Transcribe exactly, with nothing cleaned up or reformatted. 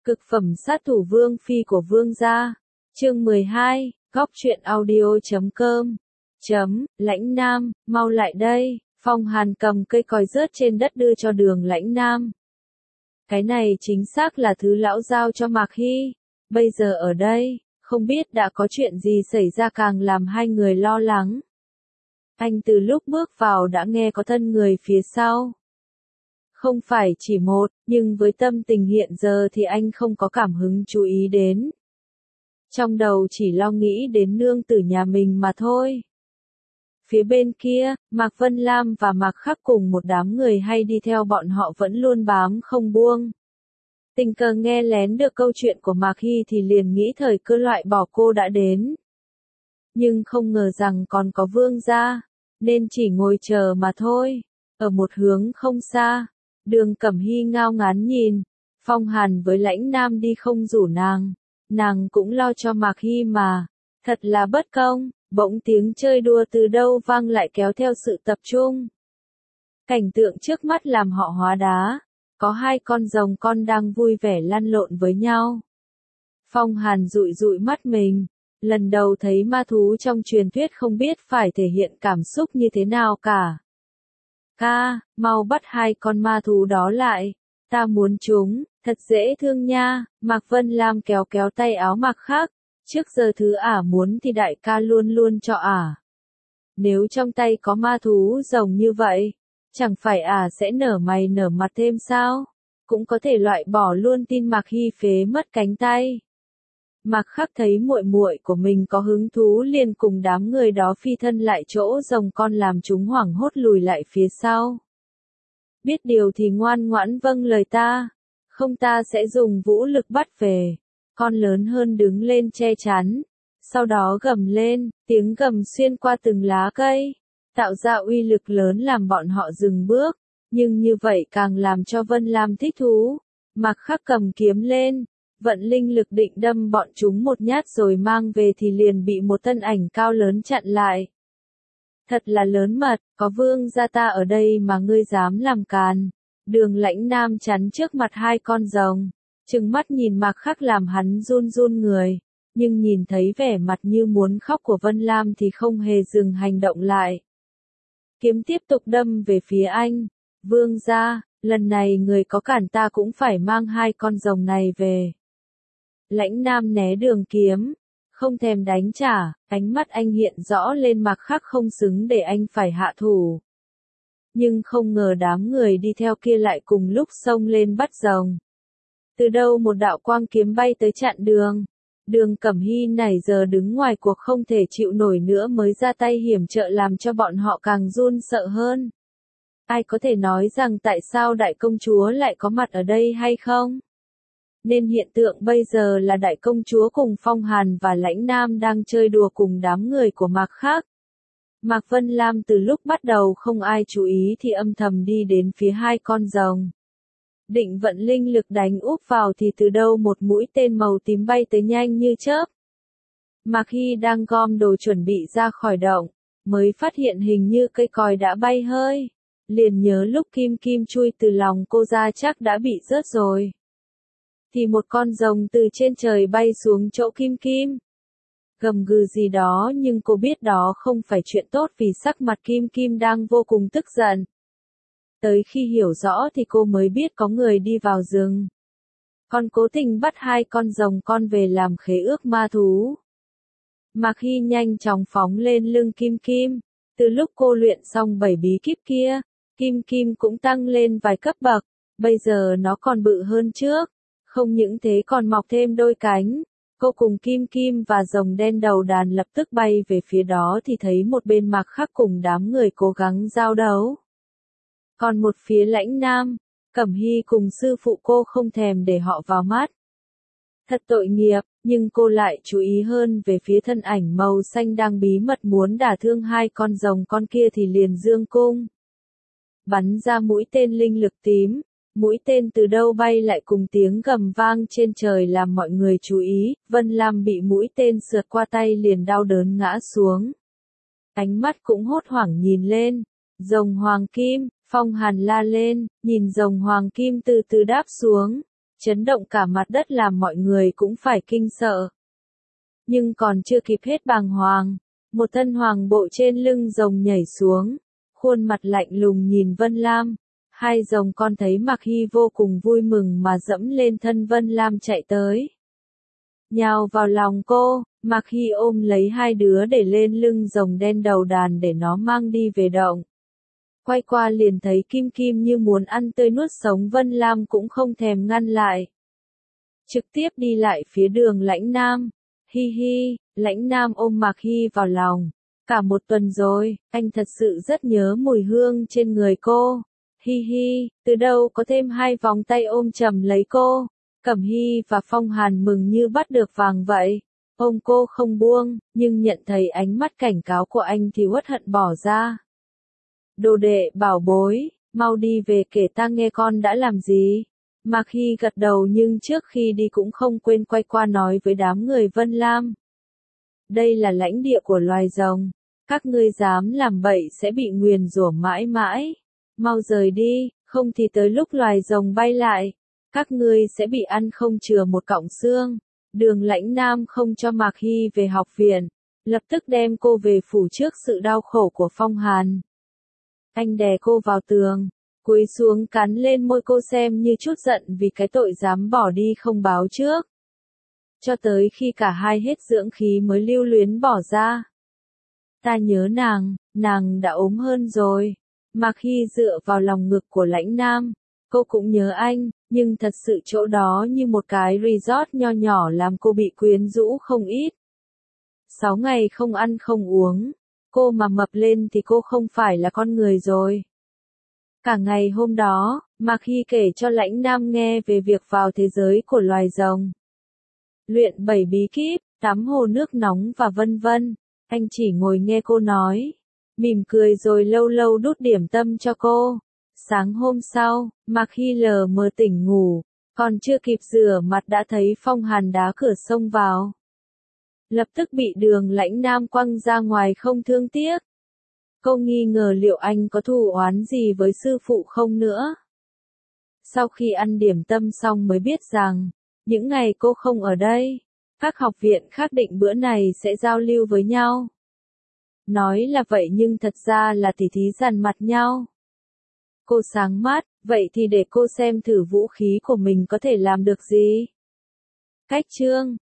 Cực phẩm sát thủ Vương Phi của Vương gia. Chương mười hai, góc truyện audio chấm com. Chấm, Lãnh Nam, mau lại đây. Phong Hàn cầm cây còi rớt trên đất đưa cho Đường Lãnh Nam. Cái này chính xác là thứ lão giao cho Mạc Hy. Bây giờ ở đây, không biết đã có chuyện gì xảy ra càng làm hai người lo lắng. Anh từ lúc bước vào đã nghe có thân người phía sau. Không phải chỉ một, nhưng với tâm tình hiện giờ thì anh không có cảm hứng chú ý đến. Trong đầu chỉ lo nghĩ đến nương tử nhà mình mà thôi. Phía bên kia, Mạc Vân Lam và Mạc Khắc cùng một đám người hay đi theo bọn họ vẫn luôn bám không buông. Tình cờ nghe lén được câu chuyện của Mạc Hy thì liền nghĩ thời cơ loại bỏ cô đã đến. Nhưng không ngờ rằng còn có Vương gia, nên chỉ ngồi chờ mà thôi. Ở một hướng không xa, Đường Cẩm Hy ngao ngán nhìn, Phong Hàn với Lãnh Nam đi không rủ nàng, nàng cũng lo cho Mạc Hy mà, thật là bất công. Bỗng tiếng chơi đùa từ đâu vang lại kéo theo sự tập trung. Cảnh tượng trước mắt làm họ hóa đá, có hai con rồng con đang vui vẻ lăn lộn với nhau. Phong Hàn dụi dụi mắt mình, lần đầu thấy ma thú trong truyền thuyết không biết phải thể hiện cảm xúc như thế nào cả. Ca, mau bắt hai con ma thú đó lại, ta muốn chúng, thật dễ thương nha. Mạc Vân Lam kéo kéo tay áo Mạc Khắc, trước giờ thứ ả muốn thì đại ca luôn luôn cho ả. Nếu trong tay có ma thú rồng như vậy, chẳng phải ả sẽ nở mày nở mặt thêm sao? Cũng có thể loại bỏ luôn tin Mạc Hy phế mất cánh tay. Mạc Khắc thấy muội muội của mình có hứng thú liền cùng đám người đó phi thân lại chỗ rồng con làm chúng hoảng hốt lùi lại phía sau. Biết điều thì ngoan ngoãn vâng lời ta, không ta sẽ dùng vũ lực bắt về. Con lớn hơn đứng lên che chắn, sau đó gầm lên, tiếng gầm xuyên qua từng lá cây, tạo ra uy lực lớn làm bọn họ dừng bước, nhưng như vậy càng làm cho Vân Lam thích thú. Mạc Khắc cầm kiếm lên, vận linh lực định đâm bọn chúng một nhát rồi mang về thì liền bị một thân ảnh cao lớn chặn lại. Thật là lớn mật, có Vương gia ta ở đây mà ngươi dám làm càn. Đường Lãnh Nam chắn trước mặt hai con rồng, trừng mắt nhìn Mạc Khắc làm hắn run run người, nhưng nhìn thấy vẻ mặt như muốn khóc của Vân Lam thì không hề dừng hành động lại. Kiếm tiếp tục đâm về phía anh. Vương gia, lần này người có cản ta cũng phải mang hai con rồng này về. Lãnh Nam né đường kiếm, không thèm đánh trả, ánh mắt anh hiện rõ lên Mạc Khắc không xứng để anh phải hạ thủ. Nhưng không ngờ đám người đi theo kia lại cùng lúc xông lên bắt rồng. Từ đâu một đạo quang kiếm bay tới chặn đường. Đường Cẩm Hy này giờ đứng ngoài cuộc không thể chịu nổi nữa mới ra tay hiểm trợ làm cho bọn họ càng run sợ hơn. Ai có thể nói rằng tại sao đại công chúa lại có mặt ở đây hay không? Nên hiện tượng bây giờ là đại công chúa cùng Phong Hàn và Lãnh Nam đang chơi đùa cùng đám người của Mạc Khắc. Mạc Vân Lam từ lúc bắt đầu không ai chú ý thì âm thầm đi đến phía hai con rồng. Định vận linh lực đánh úp vào thì từ đâu một mũi tên màu tím bay tới nhanh như chớp. Mạc Hy đang gom đồ chuẩn bị ra khỏi động, mới phát hiện hình như cây còi đã bay hơi. Liền nhớ lúc kim kim chui từ lòng cô ra chắc đã bị rớt rồi. Thì một con rồng từ trên trời bay xuống chỗ kim kim. Gầm gừ gì đó nhưng cô biết đó không phải chuyện tốt vì sắc mặt kim kim đang vô cùng tức giận. Tới khi hiểu rõ thì cô mới biết có người đi vào rừng. Còn cố tình bắt hai con rồng con về làm khế ước ma thú. Mạc Hy nhanh chóng phóng lên lưng Kim Kim. Từ lúc cô luyện xong bảy bí kíp kia, Kim Kim cũng tăng lên vài cấp bậc. Bây giờ nó còn bự hơn trước. Không những thế còn mọc thêm đôi cánh. Cô cùng Kim Kim và rồng đen đầu đàn lập tức bay về phía đó thì thấy một bên Mạc Khắc cùng đám người cố gắng giao đấu. Còn một phía Lãnh Nam, Cẩm Hy cùng sư phụ cô không thèm để họ vào mắt. Thật tội nghiệp, nhưng cô lại chú ý hơn về phía thân ảnh màu xanh đang bí mật muốn đả thương hai con rồng con kia thì liền dương cung. Bắn ra mũi tên linh lực tím, mũi tên từ đâu bay lại cùng tiếng gầm vang trên trời làm mọi người chú ý, Vân Lam bị mũi tên sượt qua tay liền đau đớn ngã xuống. Ánh mắt cũng hốt hoảng nhìn lên, rồng hoàng kim. Phong Hàn la lên, nhìn rồng hoàng kim từ từ đáp xuống. chấn động cả mặt đất làm mọi người cũng phải kinh sợ. Nhưng còn chưa kịp hết bàng hoàng, một thân hoàng bộ trên lưng rồng nhảy xuống, khuôn mặt lạnh lùng nhìn Vân Lam. Hai rồng con thấy Mạc Hy vô cùng vui mừng mà dẫm lên thân Vân Lam chạy tới. Nhào vào lòng cô, Mạc Hy ôm lấy hai đứa để lên lưng rồng đen đầu đàn để nó mang đi về động. Quay qua liền thấy Kim Kim như muốn ăn tươi nuốt sống Vân Lam cũng không thèm ngăn lại. Trực tiếp đi lại phía đường Lãnh Nam. Hi hi, Lãnh Nam ôm Mạc Hy vào lòng. Cả một tuần rồi, anh thật sự rất nhớ mùi hương trên người cô. Hi hi, từ đâu có thêm hai vòng tay ôm chầm lấy cô. Cẩm Hy và Phong Hàn mừng như bắt được vàng vậy. Ôm cô không buông, nhưng nhận thấy ánh mắt cảnh cáo của anh thì uất hận bỏ ra. Đồ đệ bảo bối, mau đi về kể ta nghe con đã làm gì. Mạc Hy gật đầu nhưng trước khi đi cũng không quên quay qua nói với đám người Vân Lam. Đây là lãnh địa của loài rồng. Các ngươi dám làm bậy sẽ bị nguyền rủa mãi mãi. Mau rời đi, không thì tới lúc loài rồng bay lại. Các ngươi sẽ bị ăn không chừa một cọng xương. Đường Lãnh Nam không cho Mạc Hy về học viện. Lập tức đem cô về phủ trước sự đau khổ của Phong Hàn. Anh đè cô vào tường, cúi xuống cắn lên môi cô xem như chút giận vì cái tội dám bỏ đi không báo trước. Cho tới khi cả hai hết dưỡng khí mới lưu luyến bỏ ra. Ta nhớ nàng, nàng đã ốm hơn rồi. Mạc Hy dựa vào lòng ngực của Lãnh Nam. Cô cũng nhớ anh, nhưng thật sự chỗ đó như một cái resort nho nhỏ làm cô bị quyến rũ không ít. Sáu ngày không ăn không uống. Cô mà mập lên thì cô không phải là con người rồi. Cả ngày hôm đó, Mạc Hy kể cho Lãnh Nam nghe về việc vào thế giới của loài rồng. Luyện bảy bí kíp, tắm hồ nước nóng và vân vân. Anh chỉ ngồi nghe cô nói. Mỉm cười rồi lâu lâu đút điểm tâm cho cô. Sáng hôm sau, Mạc Hy lờ mờ tỉnh ngủ. Còn chưa kịp rửa mặt đã thấy Phong Hàn đá cửa xông vào. Lập tức bị đường Lãnh Nam quăng ra ngoài không thương tiếc. Cô nghi ngờ liệu anh có thù oán gì với sư phụ không nữa. Sau khi ăn điểm tâm xong mới biết rằng, những ngày cô không ở đây, các học viện khác định bữa này sẽ giao lưu với nhau. Nói là vậy nhưng thật ra là tỉ thí dằn mặt nhau. Cô sáng mắt, vậy thì để cô xem thử vũ khí của mình có thể làm được gì. Cách chương